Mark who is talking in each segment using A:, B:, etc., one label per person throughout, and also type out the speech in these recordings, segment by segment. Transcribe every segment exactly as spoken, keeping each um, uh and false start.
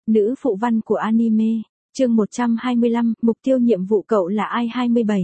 A: nữ phụ văn của anime, chương một trăm hai mươi lăm, mục tiêu nhiệm vụ cậu là ai hai mươi bảy.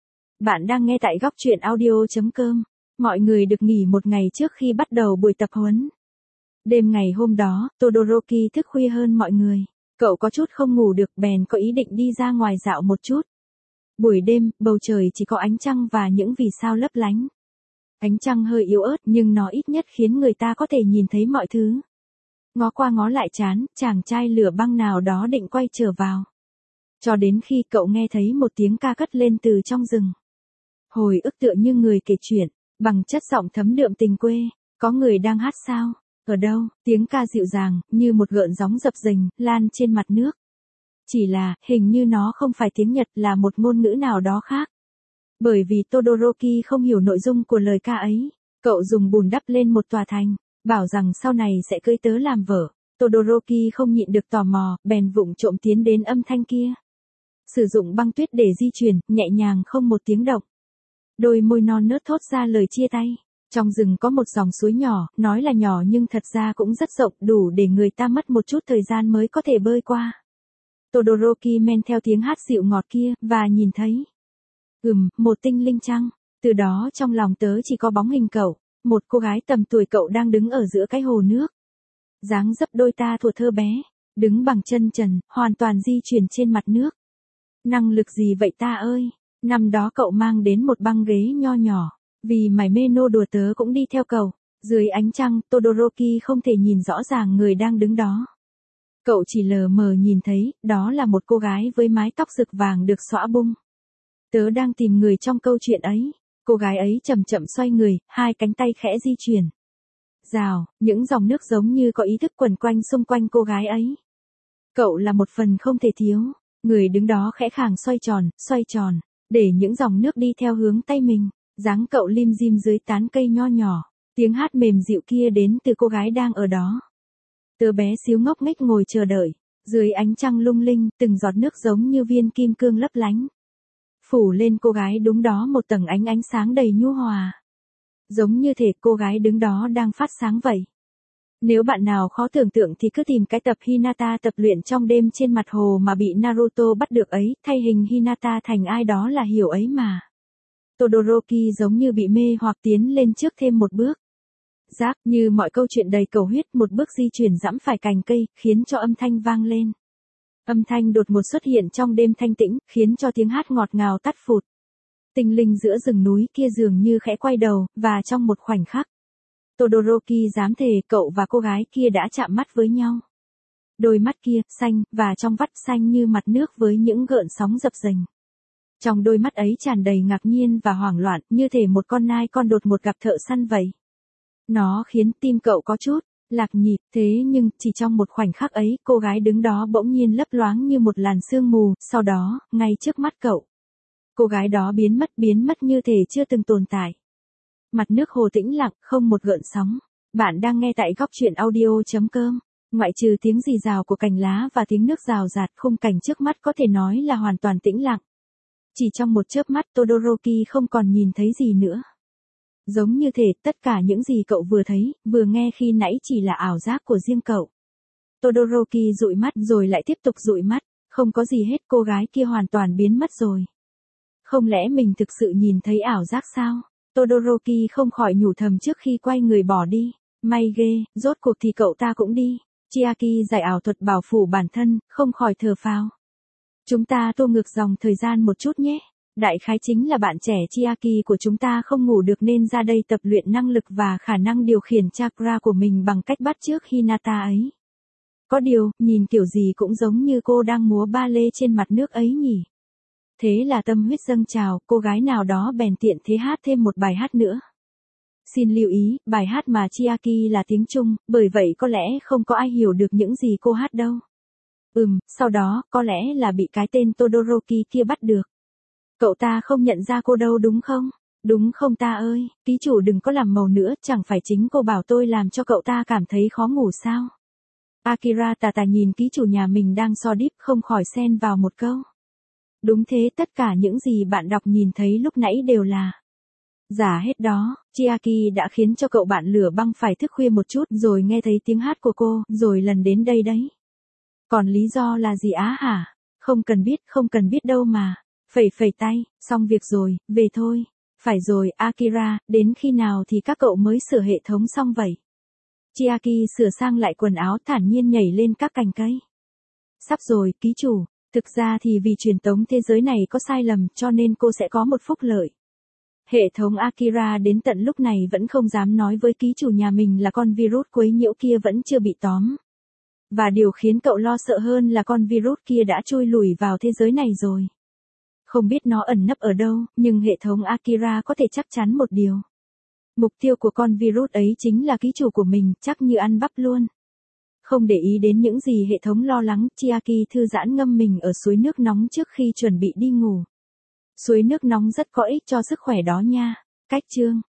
A: Bạn đang nghe tại góc truyện audio chấm com. Mọi người được nghỉ một ngày trước khi bắt đầu buổi tập huấn. Đêm ngày hôm đó, Todoroki thức khuya hơn mọi người. Cậu có chút không ngủ được bèn có ý định đi ra ngoài dạo một chút. Buổi đêm, bầu trời chỉ có ánh trăng và những vì sao lấp lánh. Ánh trăng hơi yếu ớt nhưng nó ít nhất khiến người ta có thể nhìn thấy mọi thứ. Ngó qua ngó lại chán, chàng trai lửa băng nào đó định quay trở vào. Cho đến khi cậu nghe thấy một tiếng ca cất lên từ trong rừng. Hồi ức tựa như người kể chuyện, bằng chất giọng thấm đượm tình quê. Có người đang hát sao? Ở đâu? Tiếng ca dịu dàng, như một gợn gióng dập dềnh, lan trên mặt nước. Chỉ là, hình như nó không phải tiếng Nhật là một ngôn ngữ nào đó khác. Bởi vì Todoroki không hiểu nội dung của lời ca ấy. Cậu dùng bùn đắp lên một tòa thành, bảo rằng sau này sẽ cưới tớ làm vợ. Todoroki không nhịn được tò mò, bèn vụng trộm tiến đến âm thanh kia. Sử dụng băng tuyết để di chuyển, nhẹ nhàng không một tiếng động. Đôi môi non nớt thốt ra lời chia tay. Trong rừng có một dòng suối nhỏ, nói là nhỏ nhưng thật ra cũng rất rộng, đủ để người ta mất một chút thời gian mới có thể bơi qua. Todoroki men theo tiếng hát dịu ngọt kia, và nhìn thấy. Ừm, một tinh linh trăng. Từ đó trong lòng tớ chỉ có bóng hình cậu, một cô gái tầm tuổi cậu đang đứng ở giữa cái hồ nước. Dáng dấp đôi ta thuở thơ bé, đứng bằng chân trần, hoàn toàn di chuyển trên mặt nước. Năng lực gì vậy ta ơi? Năm đó cậu mang đến một băng ghế nho nhỏ, vì mải mê nô đùa tớ cũng đi theo cậu. Dưới ánh trăng, Todoroki không thể nhìn rõ ràng người đang đứng đó. Cậu chỉ lờ mờ nhìn thấy, đó là một cô gái với mái tóc rực vàng được xõa bung. Tớ đang tìm người trong câu chuyện ấy. Cô gái ấy chậm chậm xoay người, hai cánh tay khẽ di chuyển. Rào, những dòng nước giống như có ý thức quẩn quanh xung quanh cô gái ấy. Cậu là một phần không thể thiếu. Người đứng đó khẽ khàng xoay tròn, xoay tròn, để những dòng nước đi theo hướng tay mình. Dáng cậu lim dim dưới tán cây nho nhỏ. Tiếng hát mềm dịu kia đến từ cô gái đang ở đó. Tớ bé xíu ngốc nghếch ngồi chờ đợi. Dưới ánh trăng lung linh, từng giọt nước giống như viên kim cương lấp lánh. Phủ lên cô gái đúng đó một tầng ánh ánh sáng đầy nhu hòa. Giống như thể cô gái đứng đó đang phát sáng vậy. Nếu bạn nào khó tưởng tượng thì cứ tìm cái tập Hinata tập luyện trong đêm trên mặt hồ mà bị Naruto bắt được ấy, thay hình Hinata thành ai đó là hiểu ấy mà. Todoroki giống như bị mê hoặc tiến lên trước thêm một bước. Giác như mọi câu chuyện đầy cầu huyết, một bước di chuyển dẫm phải cành cây, khiến cho âm thanh vang lên. Âm thanh đột ngột xuất hiện trong đêm thanh tĩnh, khiến cho tiếng hát ngọt ngào tắt phụt. Tinh linh giữa rừng núi kia dường như khẽ quay đầu, và trong một khoảnh khắc, Todoroki dám thề cậu và cô gái kia đã chạm mắt với nhau. Đôi mắt kia, xanh, và trong vắt xanh như mặt nước với những gợn sóng dập dềnh. Trong đôi mắt ấy tràn đầy ngạc nhiên và hoảng loạn, như thể một con nai con đột ngột gặp thợ săn vậy. Nó khiến tim cậu có chút lạc nhịp, thế nhưng, chỉ trong một khoảnh khắc ấy, cô gái đứng đó bỗng nhiên lấp loáng như một làn sương mù, sau đó, ngay trước mắt cậu. Cô gái đó biến mất biến mất như thể chưa từng tồn tại. Mặt nước hồ tĩnh lặng, không một gợn sóng. Bạn đang nghe tại góc truyện audio chấm com. Ngoại trừ tiếng rì rào của cành lá và tiếng nước rào rạt, khung cảnh trước mắt có thể nói là hoàn toàn tĩnh lặng. Chỉ trong một chớp mắt Todoroki không còn nhìn thấy gì nữa. Giống như thể tất cả những gì cậu vừa thấy, vừa nghe khi nãy chỉ là ảo giác của riêng cậu. Todoroki dụi mắt rồi lại tiếp tục dụi mắt, không có gì hết, cô gái kia hoàn toàn biến mất rồi. Không lẽ mình thực sự nhìn thấy ảo giác sao? Todoroki không khỏi nhủ thầm trước khi quay người bỏ đi. May ghê, rốt cuộc thì cậu ta cũng đi. Chiaki giải ảo thuật bảo phủ bản thân, không khỏi thở phào. Chúng ta tô ngược dòng thời gian một chút nhé. Đại khái chính là bạn trẻ Chiaki của chúng ta không ngủ được nên ra đây tập luyện năng lực và khả năng điều khiển chakra của mình bằng cách bắt chước Hinata ấy. Có điều, nhìn kiểu gì cũng giống như cô đang múa ba lê trên mặt nước ấy nhỉ. Thế là tâm huyết dâng trào, cô gái nào đó bèn tiện thế hát thêm một bài hát nữa. Xin lưu ý, bài hát mà Chiaki là tiếng Trung, bởi vậy có lẽ không có ai hiểu được những gì cô hát đâu. Ừm, sau đó, có lẽ là bị cái tên Todoroki kia bắt được. Cậu ta không nhận ra cô đâu đúng không? Đúng không ta ơi, ký chủ đừng có làm màu nữa, chẳng phải chính cô bảo tôi làm cho cậu ta cảm thấy khó ngủ sao? Akira tà tà nhìn ký chủ nhà mình đang so đíp không khỏi xen vào một câu. Đúng thế, tất cả những gì bạn đọc nhìn thấy lúc nãy đều là giả hết đó. Chiaki đã khiến cho cậu bạn lửa băng phải thức khuya một chút rồi nghe thấy tiếng hát của cô, rồi lần đến đây đấy. Còn lý do là gì á hả? Không cần biết, không cần biết đâu mà. Phẩy phẩy tay, xong việc rồi, về thôi. Phải rồi, Akira, đến khi nào thì các cậu mới sửa hệ thống xong vậy? Chiaki sửa sang lại quần áo thản nhiên nhảy lên các cành cây. Sắp rồi, ký chủ. Thực ra thì vì truyền tống thế giới này có sai lầm cho nên cô sẽ có một phúc lợi. Hệ thống Akira đến tận lúc này vẫn không dám nói với ký chủ nhà mình là con virus quấy nhiễu kia vẫn chưa bị tóm. Và điều khiến cậu lo sợ hơn là con virus kia đã chui lùi vào thế giới này rồi. Không biết nó ẩn nấp ở đâu, nhưng hệ thống Akira có thể chắc chắn một điều. Mục tiêu của con virus ấy chính là ký chủ của mình, chắc như ăn bắp luôn. Không để ý đến những gì hệ thống lo lắng, Chiaki thư giãn ngâm mình ở suối nước nóng trước khi chuẩn bị đi ngủ. Suối nước nóng rất có ích cho sức khỏe đó nha. Cách chương